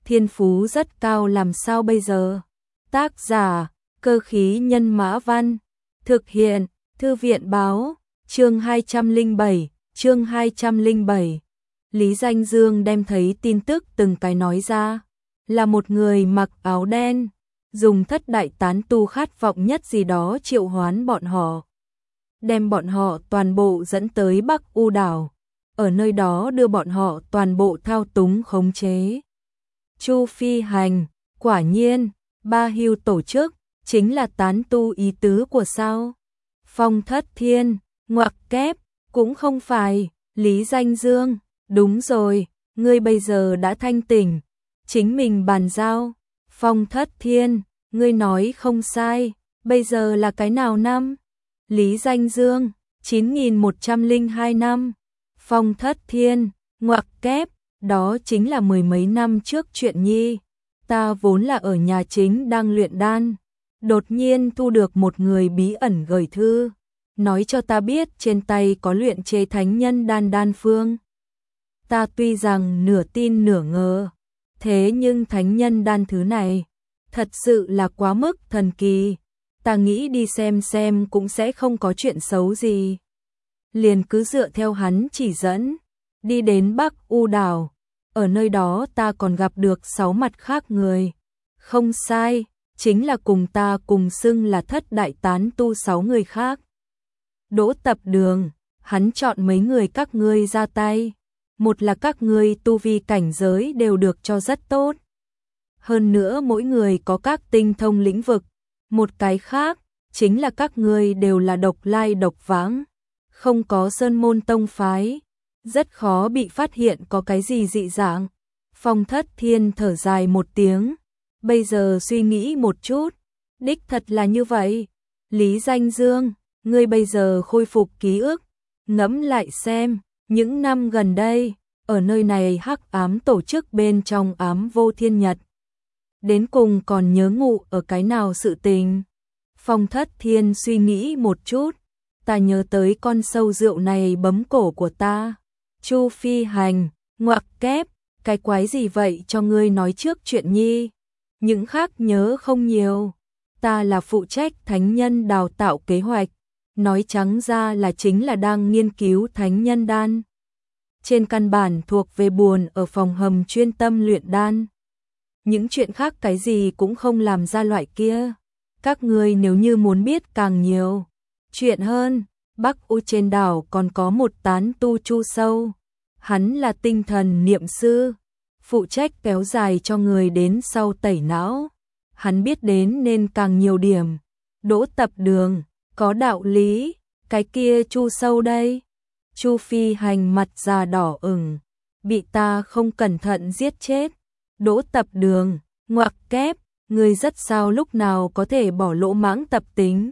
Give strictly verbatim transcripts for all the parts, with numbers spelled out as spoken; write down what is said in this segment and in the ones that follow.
thiên phú rất cao làm sao bây giờ? Tác giả, Cơ khí nhân mã văn, thực hiện, Thư viện báo, chương hai trăm lẻ bảy, chương hai trăm lẻ bảy. Lý Danh Dương đem thấy tin tức từng cái nói ra, là một người mặc áo đen, dùng thất đại tán tu khát vọng nhất gì đó triệu hoán bọn họ. Đem bọn họ toàn bộ dẫn tới Bắc U đảo, ở nơi đó đưa bọn họ toàn bộ thao túng khống chế. Chu Phi Hành, quả nhiên, Ba Hưu tổ chức, chính là tán tu ý tứ của sao? Phong Thất Thiên, ngoặc kép, cũng không phải, Lý Danh Dương, đúng rồi, ngươi bây giờ đã thanh tỉnh, chính mình bàn giao. Phong Thất Thiên, ngươi nói không sai, bây giờ là cái nào năm? Lý Danh Dương, chín nghìn một trăm lẻ hai năm. Phong Thất Thiên, ngoặc kép, đó chính là mười mấy năm trước chuyện nhi. Ta vốn là ở nhà chính đang luyện đan, đột nhiên thu được một người bí ẩn gửi thư, nói cho ta biết trên tay có luyện chế thánh nhân đan đan phương. Ta tuy rằng nửa tin nửa ngờ, thế nhưng thánh nhân đan thứ này thật sự là quá mức thần kỳ, ta nghĩ đi xem xem cũng sẽ không có chuyện xấu gì. Liền cứ dựa theo hắn chỉ dẫn, đi đến Bắc U đảo, ở nơi đó ta còn gặp được sáu mặt khác người. Không sai, chính là cùng ta cùng xưng là thất đại tán tu sáu người khác. Đỗ Tập Đường, hắn chọn mấy người các ngươi ra tay. Một là các ngươi tu vi cảnh giới đều được cho rất tốt. Hơn nữa mỗi người có các tinh thông lĩnh vực. Một cái khác, chính là các ngươi đều là độc lai độc vãng, không có sơn môn tông phái, rất khó bị phát hiện có cái gì dị dạng. Phong Thất Thiên thở dài một tiếng, bây giờ suy nghĩ một chút, đích thật là như vậy. Lý Danh Dương, ngươi bây giờ khôi phục ký ức, ngẫm lại xem, những năm gần đây, ở nơi này hắc ám tổ chức bên trong ám vô thiên nhật, đến cùng còn nhớ ngụ ở cái nào sự tình? Phong Thất Thiên suy nghĩ một chút, ta nhớ tới con sâu rượu này bấm cổ của ta. Chu Phi Hành, ngoặc kép, cái quái gì vậy cho ngươi nói trước chuyện nhi? Những khác nhớ không nhiều, ta là phụ trách thánh nhân đào tạo kế hoạch, nói trắng ra là chính là đang nghiên cứu thánh nhân đan. Trên căn bản thuộc về buồn ở phòng hầm chuyên tâm luyện đan. Những chuyện khác cái gì cũng không làm ra loại kia. Các ngươi nếu như muốn biết càng nhiều chuyện hơn, Bắc U trên đảo còn có một tán tu Chu Sâu. Hắn là tinh thần niệm sư, phụ trách kéo dài cho người đến sau tẩy não. Hắn biết đến nên càng nhiều điểm. Đỗ Tập Đường, có đạo lý, cái kia Chu Sâu đây. Chu Phi Hành mặt già đỏ ửng, bị ta không cẩn thận giết chết. Đỗ Tập Đường, ngoặc kép, người rất sao lúc nào có thể bỏ lỗ mãng tập tính.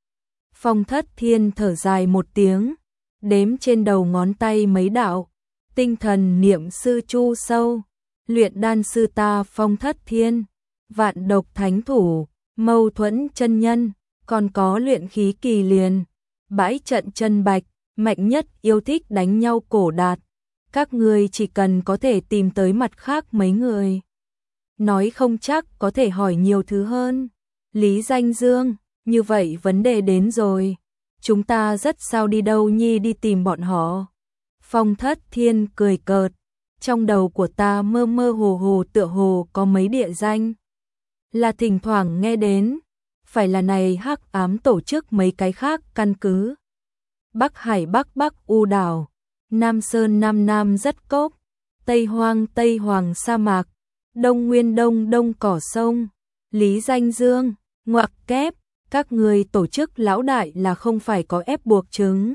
Phong Thất Thiên thở dài một tiếng, đếm trên đầu ngón tay mấy đạo. Tinh thần niệm sư Chu Sâu, luyện đan sư ta Phong Thất Thiên, vạn độc thánh thủ, mâu thuẫn chân nhân, còn có luyện khí kỳ liền, bãi trận chân bạch, mạnh nhất yêu thích đánh nhau cổ đạt. Các ngươi chỉ cần có thể tìm tới mặt khác mấy người, nói không chắc có thể hỏi nhiều thứ hơn. Lý Danh Dương, như vậy vấn đề đến rồi, chúng ta rất sao đi đâu nhi đi tìm bọn họ? Phong Thất Thiên cười cợt, trong đầu của ta mơ mơ hồ hồ tựa hồ có mấy địa danh, là thỉnh thoảng nghe đến, phải là này hắc ám tổ chức mấy cái khác căn cứ. Bắc Hải Bắc Bắc U đảo, Nam Sơn Nam Nam rất cốc, Tây Hoang Tây Hoàng sa mạc, Đông Nguyên Đông Đông cỏ sông. Lý Danh Dương, ngoặc kép, các người tổ chức lão đại là không phải có ép buộc chứng.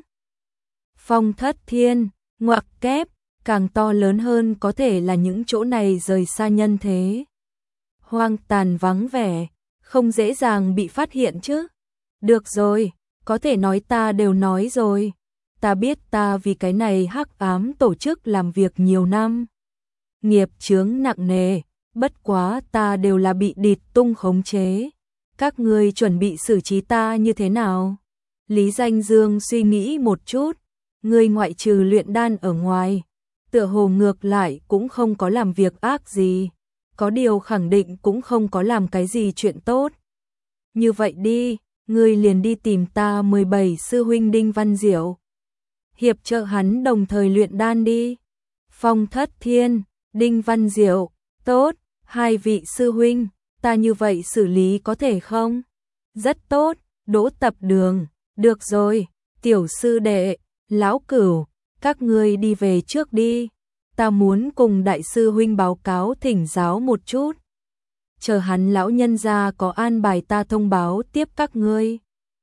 Phong Thất Thiên, ngoặc kép, càng to lớn hơn có thể là những chỗ này rời xa nhân thế. Hoang tàn vắng vẻ, không dễ dàng bị phát hiện chứ. Được rồi, có thể nói ta đều nói rồi. Ta biết ta vì cái này hắc ám tổ chức làm việc nhiều năm. Nghiệp chướng nặng nề, bất quá ta đều là bị địch tung khống chế. Các ngươi chuẩn bị xử trí ta như thế nào? Lý Danh Dương suy nghĩ một chút, ngươi ngoại trừ luyện đan ở ngoài, tựa hồ ngược lại cũng không có làm việc ác gì. có điều khẳng định cũng không có làm cái gì chuyện tốt. Như vậy đi, ngươi liền đi tìm ta mười bảy sư huynh Đinh Văn Diệu. Hiệp trợ hắn đồng thời luyện đan đi. Phong Thất Thiên, Đinh Văn Diệu, tốt, hai vị sư huynh, ta như vậy xử lý có thể không? Rất tốt, Đỗ Tập Đường, được rồi, tiểu sư đệ, lão cửu, các ngươi đi về trước đi, ta muốn cùng đại sư huynh báo cáo thỉnh giáo một chút. Chờ hắn lão nhân gia có an bài ta thông báo tiếp các ngươi.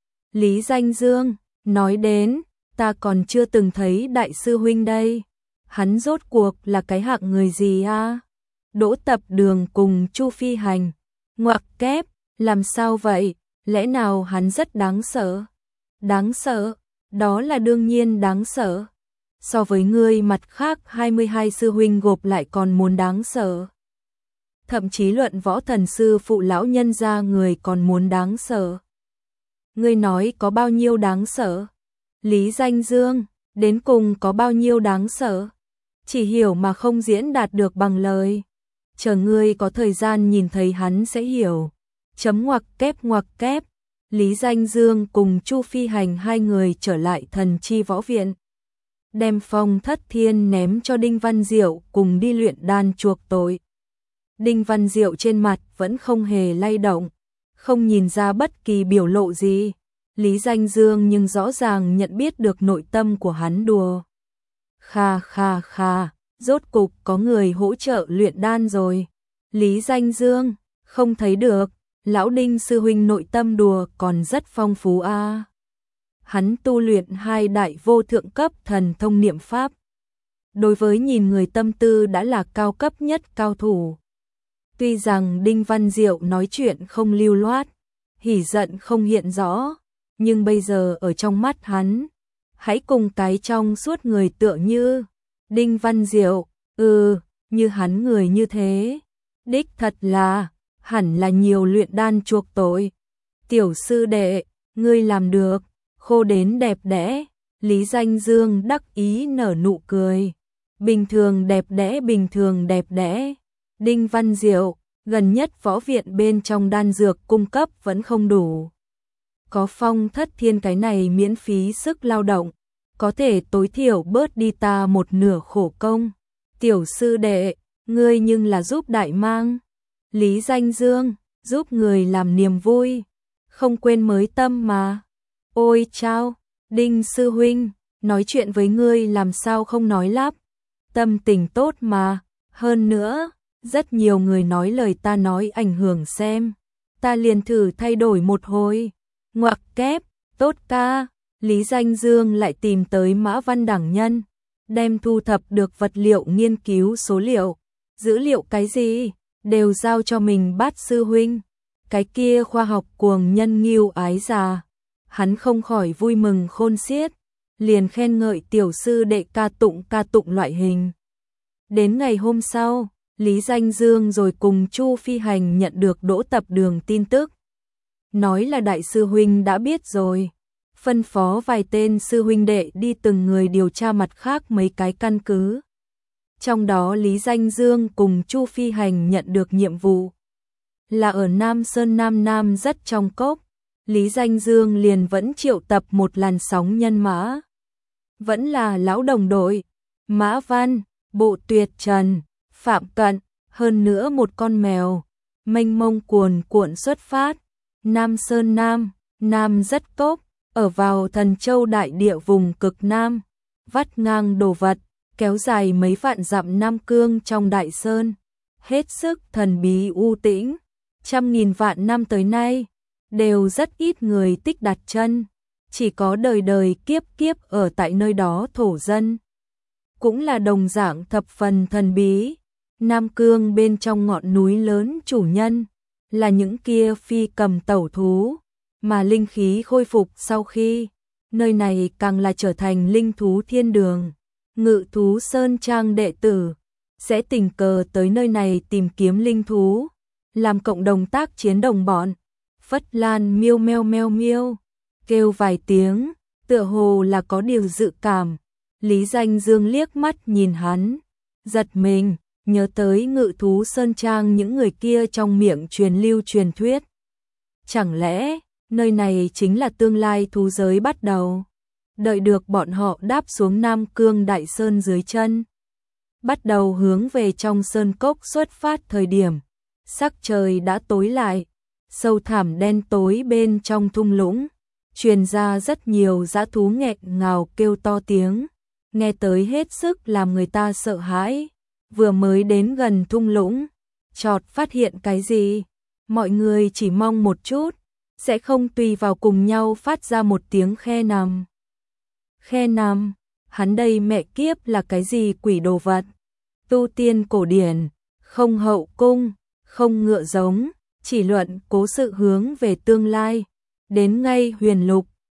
Lý Danh Dương, nói đến, ta còn chưa từng thấy đại sư huynh đây. Hắn rốt cuộc là cái hạng người gì a? Đỗ Tập Đường cùng Chu Phi Hành, ngoặc kép, làm sao vậy? Lẽ nào hắn rất đáng sợ? Đáng sợ, đó là đương nhiên đáng sợ. So với ngươi mặt khác hai mươi hai sư huynh gộp lại còn muốn đáng sợ. Thậm chí luận võ thần sư phụ lão nhân gia người còn muốn đáng sợ. Ngươi nói có bao nhiêu đáng sợ? Lý Danh Dương, đến cùng có bao nhiêu đáng sợ? Chỉ hiểu mà không diễn đạt được bằng lời. Chờ ngươi có thời gian nhìn thấy hắn sẽ hiểu. Chấm ngoặc kép ngoặc kép. Lý Danh Dương cùng Chu Phi Hành hai người trở lại Thần Chi Võ Viện. Đem Phong Thất Thiên ném cho Đinh Văn Diệu cùng đi luyện đan chuộc tội. Đinh Văn Diệu trên mặt vẫn không hề lay động, không nhìn ra bất kỳ biểu lộ gì. Lý Danh Dương nhưng rõ ràng nhận biết được nội tâm của hắn đùa. Kha kha kha, rốt cục có người hỗ trợ luyện đan rồi. Lý Danh Dương, không thấy được, lão Đinh sư huynh nội tâm đùa còn rất phong phú a. À. Hắn tu luyện hai đại vô thượng cấp thần thông niệm pháp. Đối với nhìn người tâm tư đã là cao cấp nhất cao thủ. Tuy rằng Đinh Văn Diệu nói chuyện không lưu loát, hỉ giận không hiện rõ, nhưng bây giờ ở trong mắt hắn, hãy cùng cái trong suốt người tựa như Đinh Văn Diệu, ừ, như hắn người như thế. Đích thật là, hẳn là nhiều luyện đan chuộc tội. Tiểu sư đệ, ngươi làm được, khô đến đẹp đẽ. Lý Danh Dương đắc ý nở nụ cười. Bình thường đẹp đẽ, bình thường đẹp đẽ. Đinh Văn Diệu, gần nhất võ viện bên trong đan dược cung cấp vẫn không đủ. Có Phong Thất Thiên cái này miễn phí sức lao động, có thể tối thiểu bớt đi ta một nửa khổ công. Tiểu sư đệ, ngươi nhưng là giúp đại mang. Lý Danh Dương, giúp người làm niềm vui, không quên mới tâm mà. Ôi chao, Đinh sư huynh, nói chuyện với ngươi làm sao không nói lắp. Tâm tình tốt mà, hơn nữa, rất nhiều người nói lời ta nói ảnh hưởng xem. Ta liền thử thay đổi một hồi. Ngoặc kép, tốt ca. Lý Danh Dương lại tìm tới Mã Văn Đẳng Nhân, đem thu thập được vật liệu nghiên cứu số liệu, dữ liệu cái gì, đều giao cho mình Bát sư huynh. Cái kia khoa học cuồng nhân Ngưu Ái già, hắn không khỏi vui mừng khôn xiết, liền khen ngợi tiểu sư đệ ca tụng ca tụng loại hình. Đến ngày hôm sau, Lý Danh Dương rồi cùng Chu Phi Hành nhận được Đỗ Tập Đường tin tức. Nói là đại sư huynh đã biết rồi, phân phó vài tên sư huynh đệ đi từng người điều tra mặt khác mấy cái căn cứ. Trong đó Lý Danh Dương cùng Chu Phi Hành nhận được nhiệm vụ là ở Nam Sơn Nam Nam rất trong cốc. Lý Danh Dương liền vẫn triệu tập một làn sóng nhân mã. Vẫn là lão đồng đội, Mã Văn, Bộ Tuyệt Trần, Phạm Cận, hơn nữa một con mèo, mênh mông cuồn cuộn xuất phát. Nam Sơn Nam, Nam rất cốc, ở vào Thần Châu đại địa vùng cực Nam, vắt ngang đồ vật, kéo dài mấy vạn dặm Nam Cương trong đại sơn, hết sức thần bí u tĩnh, trăm nghìn vạn năm tới nay, đều rất ít người tích đặt chân, chỉ có đời đời kiếp kiếp ở tại nơi đó thổ dân. Cũng là đồng dạng thập phần thần bí, Nam Cương bên trong ngọn núi lớn chủ nhân, là những kia phi cầm tẩu thú, mà linh khí khôi phục sau khi, nơi này càng là trở thành linh thú thiên đường. Ngự thú Sơn Trang đệ tử sẽ tình cờ tới nơi này tìm kiếm linh thú, làm cộng đồng tác chiến đồng bọn. Phất Lan miêu meo meo miêu, kêu vài tiếng, tựa hồ là có điều dự cảm. Lý Danh Dương liếc mắt nhìn hắn, giật mình, nhớ tới Ngự thú sơn trang những người kia trong miệng truyền lưu truyền thuyết. Chẳng lẽ, nơi này chính là tương lai thú giới bắt đầu? Đợi được bọn họ đáp xuống Nam Cương Đại Sơn dưới chân, bắt đầu hướng về trong sơn cốc xuất phát thời điểm, sắc trời đã tối lại, sâu thẳm đen tối bên trong thung lũng, truyền ra rất nhiều dã thú nghẹn ngào kêu to tiếng, nghe tới hết sức làm người ta sợ hãi. Vừa mới đến gần thung lũng, chợt phát hiện cái gì, mọi người chỉ mong một chút, sẽ không tùy vào cùng nhau phát ra một tiếng khe nằm. Khe nằm, hắn đây mẹ kiếp là cái gì quỷ đồ vật? Tu tiên cổ điển, không hậu cung, không ngựa giống, chỉ luận cố sự hướng về tương lai, đến ngay huyền lục,